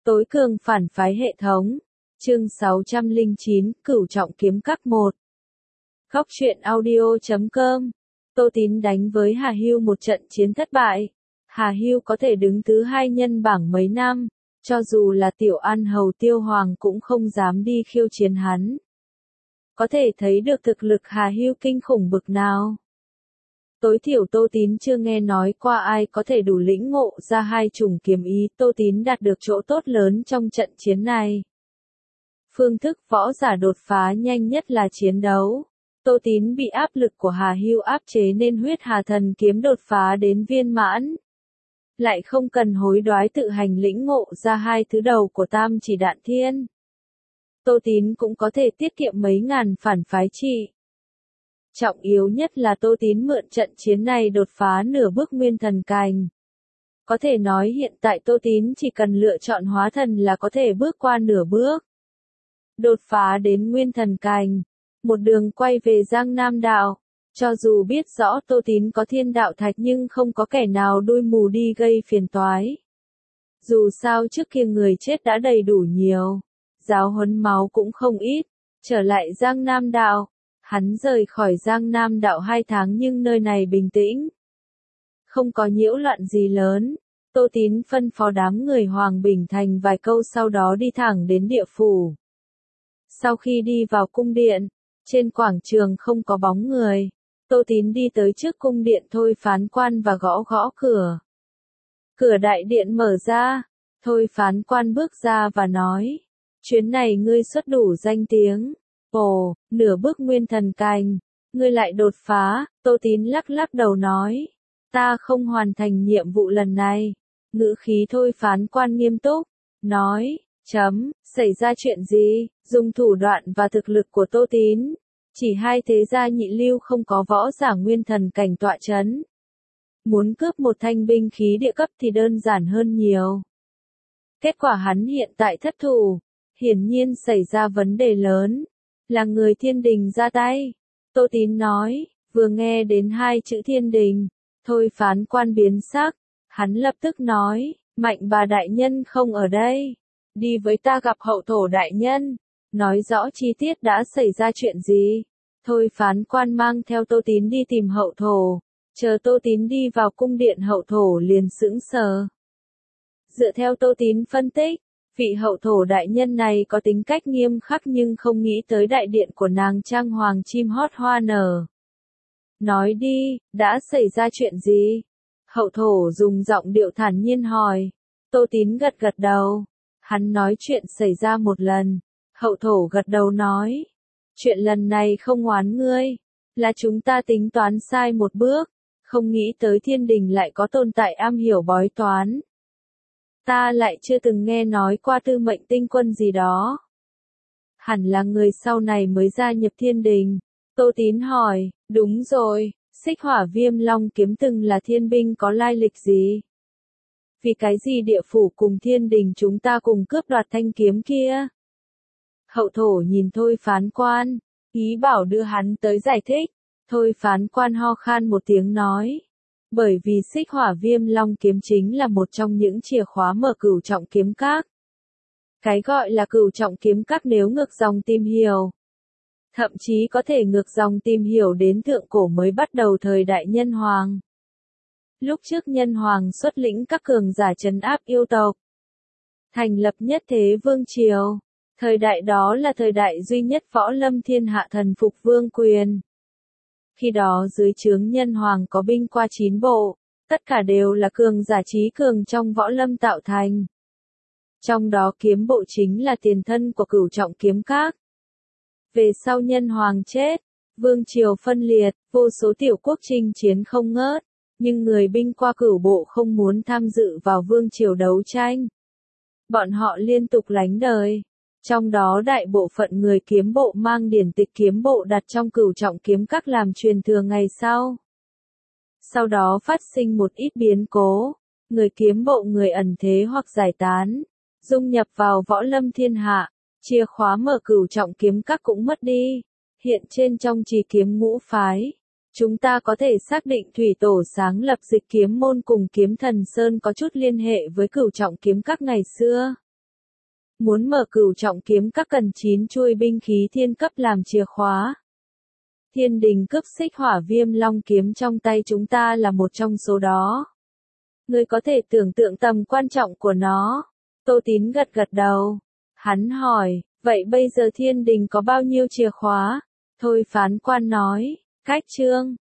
Tối cường phản phái hệ thống. Chương 609, Cửu trọng kiếm các 1. Góc truyện audio.com. Tô Tín đánh với Hà Hưu một trận chiến thất bại. Hà Hưu có thể đứng thứ 2 nhân bảng mấy năm, cho dù là Tiểu An Hầu Tiêu Hoàng cũng không dám đi khiêu chiến hắn. Có thể thấy được thực lực Hà Hưu kinh khủng bực nào. Tối thiểu Tô Tín chưa nghe nói qua ai có thể đủ lĩnh ngộ ra 2 chủng kiếm ý, Tô Tín đạt được chỗ tốt lớn trong trận chiến này. Phương thức võ giả đột phá nhanh nhất là chiến đấu. Tô Tín bị áp lực của Hà Hưu áp chế nên huyết hà thần kiếm đột phá đến viên mãn. Lại không cần hối đoái tự hành lĩnh ngộ ra 2 thứ đầu của Tam Chỉ Đạn Thiên. Tô Tín cũng có thể tiết kiệm mấy ngàn phản phái trị. Trọng yếu nhất là Tô Tín mượn trận chiến này đột phá nửa bước nguyên thần cành. Có thể nói hiện tại Tô Tín chỉ cần lựa chọn hóa thần là có thể bước qua nửa bước. Đột phá đến nguyên thần cành, một đường quay về Giang Nam Đạo. Cho dù biết rõ Tô Tín có thiên đạo thạch nhưng không có kẻ nào đuôi mù đi gây phiền toái. Dù sao trước kia người chết đã đầy đủ nhiều, giáo huấn máu cũng không ít, trở lại Giang Nam Đạo. Hắn rời khỏi Giang Nam Đạo 2 tháng nhưng nơi này bình tĩnh. Không có nhiễu loạn gì lớn. Tô Tín phân phó đám người Hoàng Bình Thành vài câu sau đó đi thẳng đến địa phủ. Sau khi đi vào cung điện, trên quảng trường không có bóng người. Tô Tín đi tới trước cung điện Thôi Phán Quan và gõ gõ cửa. Cửa đại điện mở ra, Thôi Phán Quan bước ra và nói, chuyến này ngươi xuất đủ danh tiếng. Ồ, nửa bước nguyên thần cành, ngươi lại đột phá, Tô Tín lắc lắc đầu nói, ta không hoàn thành nhiệm vụ lần này. Ngữ khí Thôi Phán Quan nghiêm túc, nói, xảy ra chuyện gì, dùng thủ đoạn và thực lực của Tô Tín. Chỉ 2 thế gia nhị lưu không có võ giả nguyên thần cảnh tọa chấn. Muốn cướp một thanh binh khí địa cấp thì đơn giản hơn nhiều. Kết quả hắn hiện tại thất thủ, hiển nhiên xảy ra vấn đề lớn. Là người thiên đình ra tay. Tô Tín nói, vừa nghe đến 2 chữ thiên đình, Thôi Phán Quan biến sắc. Hắn lập tức nói, Mạnh Bà đại nhân không ở đây. Đi với ta gặp Hậu Thổ đại nhân. Nói rõ chi tiết đã xảy ra chuyện gì. Thôi Phán Quan mang theo Tô Tín đi tìm Hậu Thổ. Chờ Tô Tín đi vào cung điện Hậu Thổ liền sững sờ. Dựa theo Tô Tín phân tích, vị Hậu Thổ đại nhân này có tính cách nghiêm khắc nhưng không nghĩ tới đại điện của nàng trang hoàng chim hót hoa nở. Nói đi, đã xảy ra chuyện gì? Hậu Thổ dùng giọng điệu thản nhiên hỏi. Tô Tín gật gật đầu. Hắn nói chuyện xảy ra một lần. Hậu Thổ gật đầu nói. Chuyện lần này không oán ngươi. Là chúng ta tính toán sai một bước. Không nghĩ tới thiên đình lại có tồn tại am hiểu bói toán. Ta lại chưa từng nghe nói qua Tư Mệnh Tinh Quân gì đó. Hẳn là người sau này mới gia nhập thiên đình. Tô Tín hỏi, đúng rồi, Xích Hỏa Viêm Long kiếm từng là thiên binh có lai lịch gì? Vì cái gì địa phủ cùng thiên đình chúng ta cùng cướp đoạt thanh kiếm kia? Hậu Thổ nhìn Thôi Phán Quan, ý bảo đưa hắn tới giải thích. Thôi Phán Quan ho khan một tiếng nói. Bởi vì Xích Hỏa Viêm Long kiếm chính là một trong những chìa khóa mở cửu trọng kiếm các. Cái gọi là cửu trọng kiếm các nếu ngược dòng tìm hiểu. Thậm chí có thể ngược dòng tìm hiểu đến thượng cổ mới bắt đầu thời đại Nhân Hoàng. Lúc trước Nhân Hoàng xuất lĩnh các cường giả trấn áp yêu tộc. Thành lập nhất thế vương triều. Thời đại đó là thời đại duy nhất võ lâm thiên hạ thần phục vương quyền. Khi đó dưới trướng Nhân Hoàng có binh qua 9 bộ, tất cả đều là cường giả trí cường trong võ lâm tạo thành. Trong đó kiếm bộ chính là tiền thân của cửu trọng kiếm các. Về sau Nhân Hoàng chết, vương triều phân liệt, vô số tiểu quốc chinh chiến không ngớt, nhưng người binh qua cửu bộ không muốn tham dự vào vương triều đấu tranh. Bọn họ liên tục lánh đời. Trong đó đại bộ phận người kiếm bộ mang điển tịch kiếm bộ đặt trong cửu trọng kiếm các làm truyền thừa ngày sau. Sau đó phát sinh một ít biến cố, người kiếm bộ người ẩn thế hoặc giải tán, dung nhập vào võ lâm thiên hạ, chìa khóa mở cửu trọng kiếm các cũng mất đi. Hiện trên trong trì kiếm ngũ phái, chúng ta có thể xác định thủy tổ sáng lập Dịch Kiếm môn cùng Kiếm Thần Sơn có chút liên hệ với cửu trọng kiếm các ngày xưa. Muốn mở cửu trọng kiếm các cần 9 chuôi binh khí thiên cấp làm chìa khóa. Thiên đình cướp xích hỏa viêm long kiếm trong tay chúng ta là một trong số đó. Ngươi có thể tưởng tượng tầm quan trọng của nó. Tô Tín gật gật đầu. Hắn hỏi, vậy bây giờ thiên đình có bao nhiêu chìa khóa? Thôi phán quan nói, cách trương,